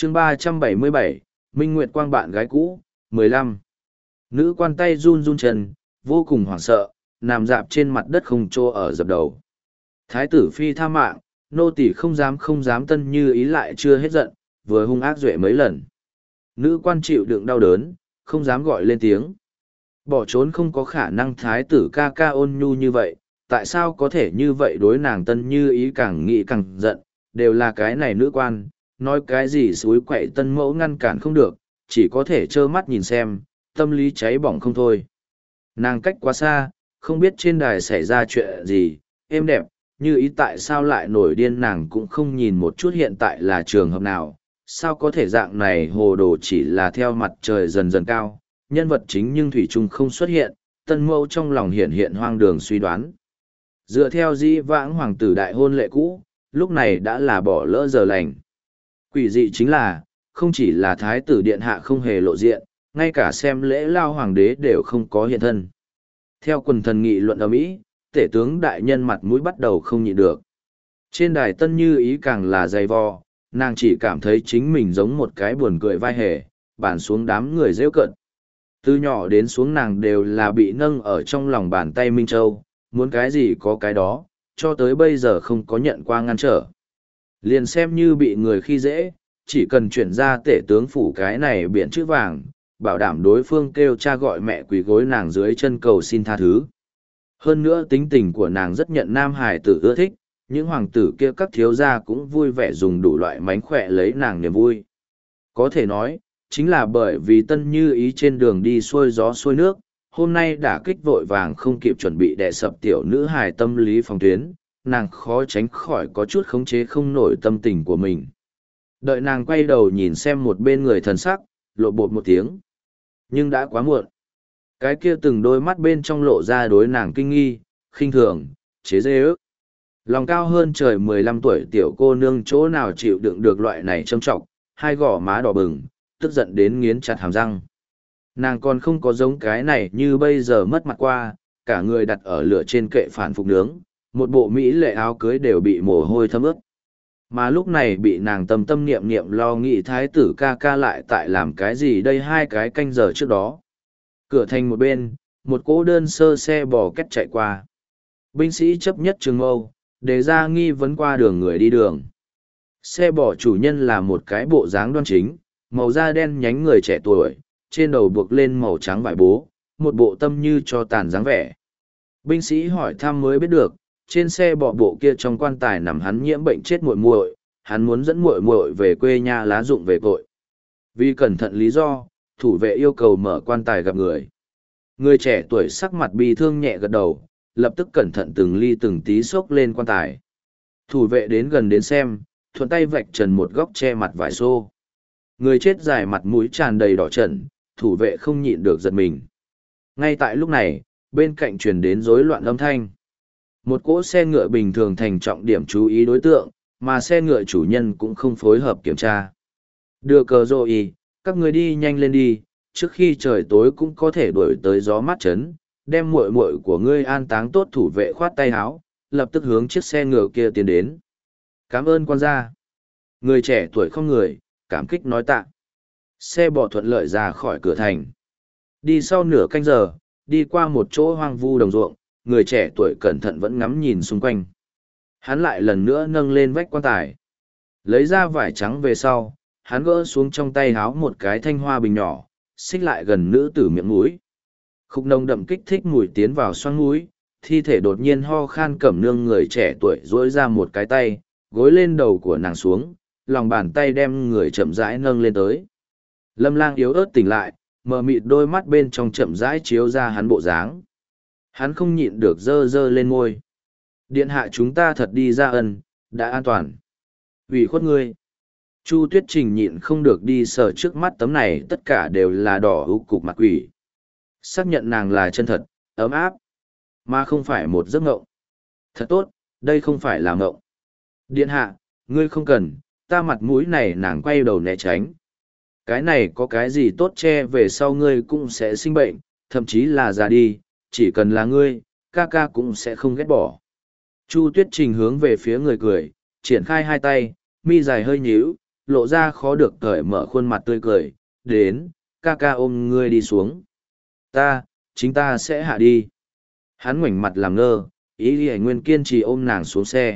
chương 377, Minh Nguyệt Quang bạn gái cũ, 15. Nữ quan tay run run chân, vô cùng hoảng sợ, nằm dạp trên mặt đất không chỗ ở dập đầu. Thái tử phi tha mạng, nô tỳ không dám tân như ý lại chưa hết giận, vừa hung ác duệ mấy lần. Nữ quan chịu đựng đau đớn, không dám gọi lên tiếng. Bỏ trốn không có khả năng thái tử ca ca ôn nhu như vậy, tại sao có thể như vậy đối nàng tân như ý càng nghĩ càng giận, đều là cái này nữ quan, nói cái gì suối quậy tân mẫu ngăn cản không được, chỉ có thể trơ mắt nhìn xem, tâm lý cháy bỏng không thôi. Nàng cách quá xa, không biết trên đài xảy ra chuyện gì, êm đẹp, như ý tại sao lại nổi điên nàng cũng không nhìn một chút hiện tại là trường hợp nào, sao có thể dạng này hồ đồ chỉ là theo mặt trời dần dần cao, nhân vật chính nhưng thủy chung không xuất hiện, tân mẫu trong lòng hiện hiện hoang đường suy đoán. Dựa theo dĩ vãng hoàng tử đại hôn lệ cũ, lúc này đã là bỏ lỡ giờ lành. Quỷ dị chính là, không chỉ là thái tử điện hạ không hề lộ diện, ngay cả xem lễ lao hoàng đế đều không có hiện thân. Theo quần thần nghị luận ầm ĩ, tể tướng đại nhân mặt mũi bắt đầu không nhịn được. Trên đài tân như ý càng là dày vò, nàng chỉ cảm thấy chính mình giống một cái buồn cười vai hề, bàn xuống đám người rêu cận. Từ nhỏ đến xuống nàng đều là bị nâng ở trong lòng bàn tay Minh Châu, muốn cái gì có cái đó, cho tới bây giờ không có nhận qua ngăn trở. Liền xem như bị người khi dễ, chỉ cần chuyển ra tể tướng phủ cái này biển chữ vàng, bảo đảm đối phương kêu cha gọi mẹ quỳ gối nàng dưới chân cầu xin tha thứ. Hơn nữa tính tình của nàng rất nhận nam hải tử ưa thích, những hoàng tử kia các thiếu gia cũng vui vẻ dùng đủ loại mánh khỏe lấy nàng niềm vui. Có thể nói, chính là bởi vì tân như ý trên đường đi xuôi gió xuôi nước, hôm nay đã kích vội vàng không kịp chuẩn bị đè sập tiểu nữ hài tâm lý phòng tuyến, nàng khó tránh khỏi có chút khống chế không nổi tâm tình của mình. Đợi nàng quay đầu nhìn xem một bên người thần sắc, lộ bột một tiếng. Nhưng đã quá muộn. Cái kia từng đôi mắt bên trong lộ ra đối nàng kinh nghi, khinh thường, chế dê ước. Lòng cao hơn trời 15 tuổi tiểu cô nương chỗ nào chịu đựng được loại này trâm trọng, hai gò má đỏ bừng, tức giận đến nghiến chặt hàm răng. Nàng còn không có giống cái này như bây giờ mất mặt qua, cả người đặt ở lửa trên kệ phản phục nướng, một bộ mỹ lệ áo cưới đều bị mồ hôi thấm ướt. Mà lúc này bị nàng tâm tâm niệm niệm lo nghĩ thái tử ca ca lại tại làm cái gì đây hai cái canh giờ trước đó. Cửa thành một bên, một cỗ đơn sơ xe bò két chạy qua. Binh sĩ chấp nhất trường mâu, đề ra nghi vấn qua đường người đi đường. Xe bò chủ nhân là một cái bộ dáng đoan chính, màu da đen nhánh người trẻ tuổi, trên đầu buộc lên màu trắng vải bố, một bộ tâm như cho tàn dáng vẻ. Binh sĩ hỏi thăm mới biết được, trên xe bò bộ kia trong quan tài nằm hắn nhiễm bệnh chết muội muội, hắn muốn dẫn muội muội về quê nhà lá dụng về cội. Vì cẩn thận lý do, thủ vệ yêu cầu mở quan tài gặp người. Người trẻ tuổi sắc mặt bi thương nhẹ gật đầu, lập tức cẩn thận từng ly từng tí xốc lên quan tài. Thủ vệ đến gần đến xem, thuận tay vạch trần một góc che mặt vải xô. Người chết dài mặt mũi tràn đầy đỏ trần, thủ vệ không nhịn được giật mình. Ngay tại lúc này, bên cạnh truyền đến rối loạn âm thanh. Một cỗ xe ngựa bình thường thành trọng điểm chú ý đối tượng, mà xe ngựa chủ nhân cũng không phối hợp kiểm tra. Đưa cờ rồi, các người đi nhanh lên đi, trước khi trời tối cũng có thể đuổi tới gió mát chấn, đem muội muội của ngươi an táng tốt. Thủ vệ khoát tay áo, lập tức hướng chiếc xe ngựa kia tiến đến. Cảm ơn quan gia. Người trẻ tuổi không người, cảm kích nói tạ. Xe bò thuận lợi ra khỏi cửa thành. Đi sau nửa canh giờ, đi qua một chỗ hoang vu đồng ruộng, người trẻ tuổi cẩn thận vẫn ngắm nhìn xung quanh. Hắn lại lần nữa nâng lên vách quan tài. Lấy ra vải trắng về sau, hắn gỡ xuống trong tay háo một cái thanh hoa bình nhỏ, xích lại gần nữ tử miệng mũi. Khúc nồng đậm kích thích mùi tiến vào xoang mũi, thi thể đột nhiên ho khan cẩm nương người trẻ tuổi duỗi ra một cái tay, gối lên đầu của nàng xuống, lòng bàn tay đem người chậm rãi nâng lên tới. Lâm Lang yếu ớt tỉnh lại, mờ mịt đôi mắt bên trong chậm rãi chiếu ra hắn bộ dáng. Hắn không nhịn được dơ dơ lên môi. Điện hạ chúng ta thật đi ra ân, đã an toàn. Ủy khuất ngươi. Chu Tuyết Trình nhịn không được đi sờ trước mắt tấm này, tất cả đều là đỏ ưu cục mặt quỷ. Xác nhận nàng là chân thật, ấm áp, mà không phải một giấc ngộng. Thật tốt, đây không phải là ngộng. Điện hạ, ngươi không cần, ta mặt mũi này. Nàng quay đầu né tránh. Cái này có cái gì tốt che về sau ngươi cũng sẽ sinh bệnh, thậm chí là già đi, chỉ cần là ngươi, ca ca cũng sẽ không ghét bỏ. Chu Tuyết Trình hướng về phía người cười, triển khai hai tay, mi dài hơi nhíu, lộ ra khó được cởi mở khuôn mặt tươi cười, đến, ca ca ôm ngươi đi xuống. Chính ta sẽ hạ đi. Hắn ngoảnh mặt làm ngơ, ý Lý Nguyên kiên trì ôm nàng xuống xe.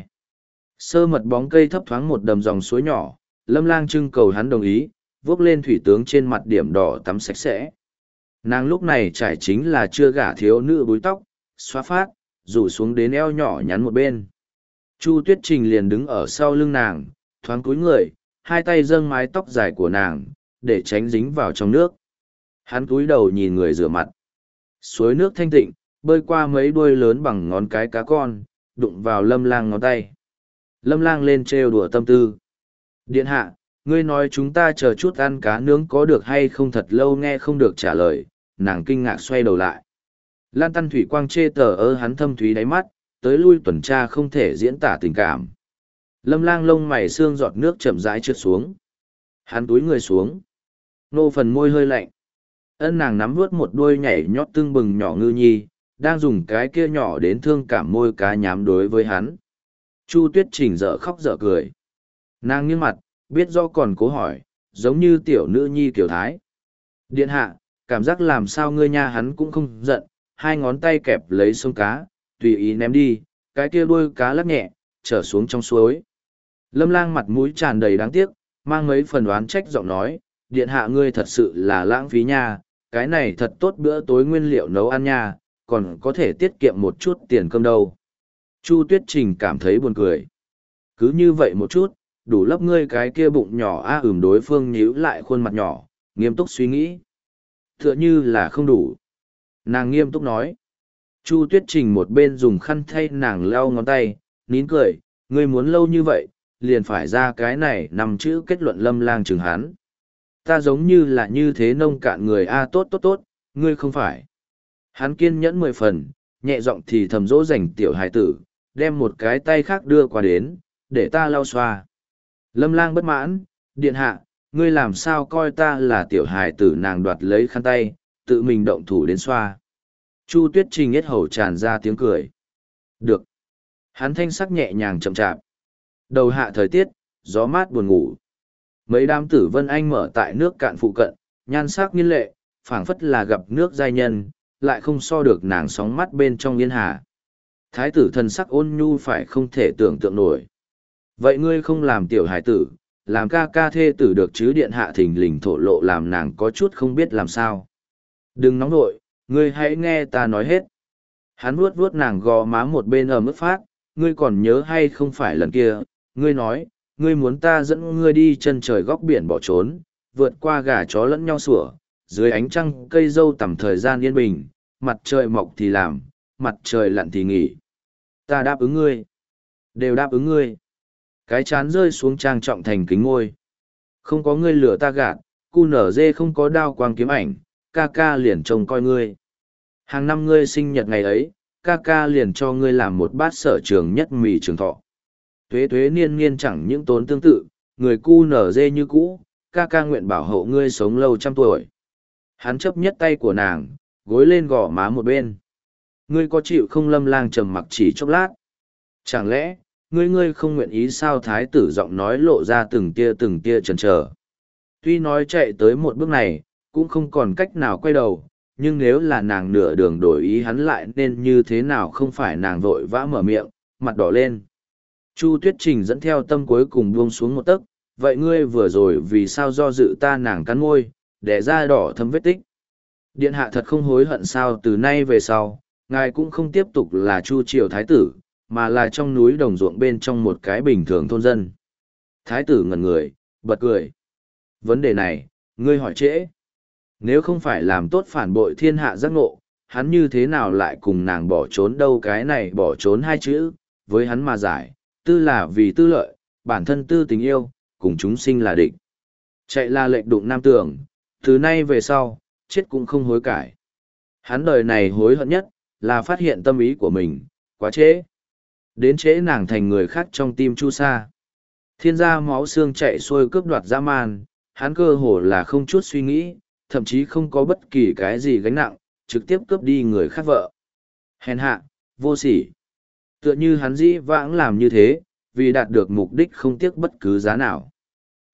Sơ mật bóng cây thấp thoáng một đầm dòng suối nhỏ, Lâm Lang trưng cầu hắn đồng ý, vuốt lên thủy tướng trên mặt điểm đỏ tắm sạch sẽ. Nàng lúc này trải chính là chưa gả thiếu nữ búi tóc, xóa phát, rủ xuống đến eo nhỏ nhắn một bên. Chu Tuyết Trình liền đứng ở sau lưng nàng, thoáng cúi người, hai tay dâng mái tóc dài của nàng, để tránh dính vào trong nước. Hắn cúi đầu nhìn người rửa mặt. Suối nước thanh tịnh, bơi qua mấy đuôi lớn bằng ngón cái cá con, đụng vào Lâm Lang ngón tay. Lâm Lang lên trêu đùa tâm tư. Điện hạ, ngươi nói chúng ta chờ chút ăn cá nướng có được hay không, thật lâu nghe không được trả lời, nàng kinh ngạc xoay đầu lại. Lan Tăn Thủy Quang chê tờ hắn thâm thúy đáy mắt, tới lui tuần tra không thể diễn tả tình cảm. Lâm Lang lông mày xương giọt nước chậm rãi trượt xuống. Hắn túi người xuống. Nô phần môi hơi lạnh. Ân nàng nắm vuốt một đuôi nhảy nhót tưng bừng nhỏ ngư nhi, đang dùng cái kia nhỏ đến thương cảm môi cá nhám đối với hắn. Chu Tuyết Trình dở khóc dở cười. Nàng nghiêng mặt, biết do còn cố hỏi, giống như tiểu nữ nhi kiểu thái. Điện hạ, cảm giác làm sao ngươi nha, hắn cũng không giận, hai ngón tay kẹp lấy sông cá, tùy ý ném đi, cái kia đuôi cá lắc nhẹ, trở xuống trong suối. Lâm Lang mặt mũi tràn đầy đáng tiếc, mang mấy phần oán trách giọng nói, điện hạ ngươi thật sự là lãng phí nha, cái này thật tốt bữa tối nguyên liệu nấu ăn nha, còn có thể tiết kiệm một chút tiền cơm đâu. Chu Tuyết Trình cảm thấy buồn cười. Cứ như vậy một chút, đủ lấp ngươi cái kia bụng nhỏ đối phương nhíu lại khuôn mặt nhỏ, nghiêm túc suy nghĩ. Tựa như là không đủ. Nàng nghiêm túc nói. Chu Tuyết Trình một bên dùng khăn thay nàng lau ngón tay, nín cười, ngươi muốn lâu như vậy, liền phải ra cái này nằm chữ kết luận. Lâm Lang chừng hắn. Ta giống như là như thế nông cạn người tốt tốt tốt, ngươi không phải. Hắn kiên nhẫn 10 phần, nhẹ giọng thì thầm dỗ dành tiểu hài tử, đem một cái tay khác đưa qua đến, để ta lau xoa. Lâm Lang bất mãn, điện hạ, ngươi làm sao coi ta là tiểu hài tử, nàng đoạt lấy khăn tay, tự mình động thủ đến xoa. Chu Tuyết Trình yết hầu tràn ra tiếng cười. Được. Hắn thanh sắc nhẹ nhàng chậm chạp. Đầu hạ thời tiết, gió mát buồn ngủ. Mấy đám tử vân anh mở tại nước cạn phụ cận, nhan sắc nghiên lệ, phảng phất là gặp nước giai nhân, lại không so được nàng sóng mắt bên trong yên hà. Thái tử thần sắc ôn nhu phải không thể tưởng tượng nổi. Vậy ngươi không làm tiểu hải tử, làm ca ca thê tử được chứ? Điện hạ thình lình thổ lộ làm nàng có chút không biết làm sao. Đừng nóng nội, ngươi hãy nghe ta nói hết. Hắn vuốt vuốt nàng gò má một bên ở mức phát, ngươi còn nhớ hay không phải lần kia, ngươi nói, ngươi muốn ta dẫn ngươi đi chân trời góc biển bỏ trốn, vượt qua gà chó lẫn nhau sủa, dưới ánh trăng cây dâu tầm thời gian yên bình, mặt trời mọc thì làm, mặt trời lặn thì nghỉ. Ta đáp ứng ngươi. Đều đáp ứng ngươi. Cái chán rơi xuống trang trọng thành kính ngôi. Không có ngươi lửa ta gạt, cu nở dê không có đao quang kiếm ảnh, ca ca liền trông coi ngươi. Hàng năm ngươi sinh nhật ngày ấy, ca ca liền cho ngươi làm một bát sở trường nhất mì trường thọ. Tuế tuế niên niên chẳng những tốn tương tự, người cu nở dê như cũ, ca ca nguyện bảo hộ ngươi sống lâu 100 tuổi. Hắn chấp nhất tay của nàng, gối lên gò má một bên. Ngươi có chịu không? Lâm Lang trầm mặc chỉ chốc lát. Chẳng lẽ, ngươi không nguyện ý sao? Thái tử giọng nói lộ ra từng tia chần chờ. Tuy nói chạy tới một bước này, cũng không còn cách nào quay đầu, nhưng nếu là nàng nửa đường đổi ý hắn lại nên như thế nào? Không phải nàng vội vã mở miệng, mặt đỏ lên. Chu Tuyết Trình dẫn theo tâm cuối cùng buông xuống một tấc, vậy ngươi vừa rồi vì sao do dự ta? Nàng cắn môi, để ra đỏ thâm vết tích. Điện hạ thật không hối hận sao? Từ nay về sau, ngài cũng không tiếp tục là Chu triều thái tử, mà là trong núi đồng ruộng bên trong một cái bình thường thôn dân. Thái tử ngẩn người, bật cười. Vấn đề này, ngươi hỏi trễ. Nếu không phải làm tốt phản bội thiên hạ giác ngộ, hắn như thế nào lại cùng nàng bỏ trốn đâu? Cái này bỏ trốn hai chữ, với hắn mà giải, tư là vì tư lợi, bản thân tư tình yêu, cùng chúng sinh là địch. Chạy là lệnh đụng nam tường, từ nay về sau, chết cũng không hối cải. Hắn đời này hối hận nhất, là phát hiện tâm ý của mình, quá trễ. Đến trễ nàng thành người khác trong tim Chu Sa. Thiên gia máu xương chạy xuôi cướp đoạt dã man, hắn cơ hồ là không chút suy nghĩ, thậm chí không có bất kỳ cái gì gánh nặng, trực tiếp cướp đi người khác vợ. Hèn hạ, vô sỉ. Tựa như hắn dĩ vãng làm như thế, vì đạt được mục đích không tiếc bất cứ giá nào.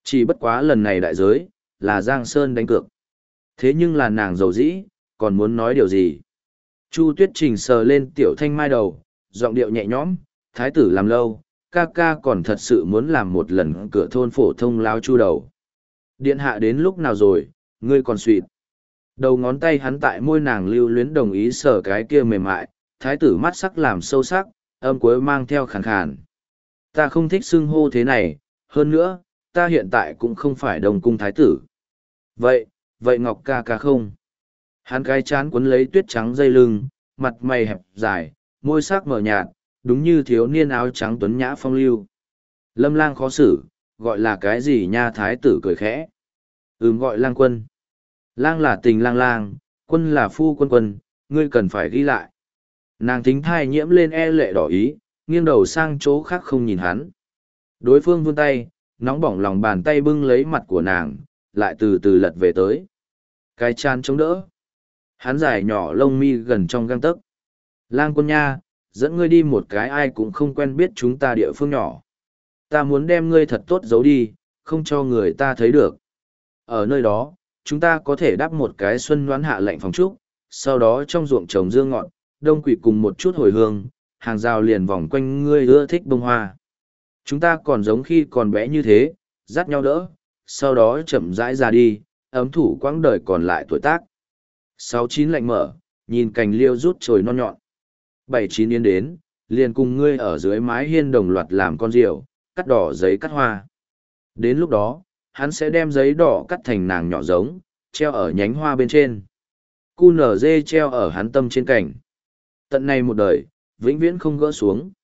Chỉ bất quá lần này đại giới, là Giang Sơn đánh cược. Thế nhưng là nàng giàu dĩ, còn muốn nói điều gì? Chu Tuyết Trình sờ lên Tiểu Thanh Mai đầu, giọng điệu nhẹ nhõm, thái tử làm lâu, ca ca còn thật sự muốn làm một lần cửa thôn phổ thông lao chu đầu. Điện hạ đến lúc nào rồi, ngươi còn suỵt. Đầu ngón tay hắn tại môi nàng lưu luyến đồng ý sờ cái kia mềm mại, thái tử mắt sắc làm sâu sắc, âm cuối mang theo khàn khàn. Ta không thích xưng hô thế này, hơn nữa, ta hiện tại cũng không phải đồng cung thái tử. Vậy Ngọc ca ca không? Hắn cái chán quấn lấy tuyết trắng dây lưng, mặt mày hẹp dài, môi sắc mờ nhạt, đúng như thiếu niên áo trắng tuấn nhã phong lưu. Lâm Lang khó xử, gọi là cái gì nha, thái tử cười khẽ. Gọi Lang quân. Lang là tình lang lang, quân là phu quân quân, ngươi cần phải ghi lại. Nàng thính thai nhiễm lên lệ đỏ ý, nghiêng đầu sang chỗ khác không nhìn hắn. Đối phương vươn tay, nóng bỏng lòng bàn tay bưng lấy mặt của nàng, lại từ từ lật về tới. Cái chán chống đỡ. Hắn dài nhỏ lông mi gần trong găng tấc. Lang quân nha, dẫn ngươi đi một cái ai cũng không quen biết chúng ta địa phương nhỏ. Ta muốn đem ngươi thật tốt giấu đi, không cho người ta thấy được. Ở nơi đó, chúng ta có thể đắp một cái xuân đoán hạ lạnh phòng trúc, sau đó trong ruộng trồng dương ngọn, đông quỷ cùng một chút hồi hương, hàng rào liền vòng quanh ngươi ưa thích bông hoa. Chúng ta còn giống khi còn bé như thế, dắt nhau đỡ, sau đó chậm rãi ra đi, ấm thủ quãng đời còn lại tuổi tác. 6-9 lạnh mở, nhìn cành liêu rút trồi non nhọn. 7-9 yên đến, liền cùng ngươi ở dưới mái hiên đồng loạt làm con rượu, cắt đỏ giấy cắt hoa. Đến lúc đó, hắn sẽ đem giấy đỏ cắt thành nàng nhỏ giống, treo ở nhánh hoa bên trên. Cu nở dê treo ở hắn tâm trên cành. Tận này một đời, vĩnh viễn không gỡ xuống.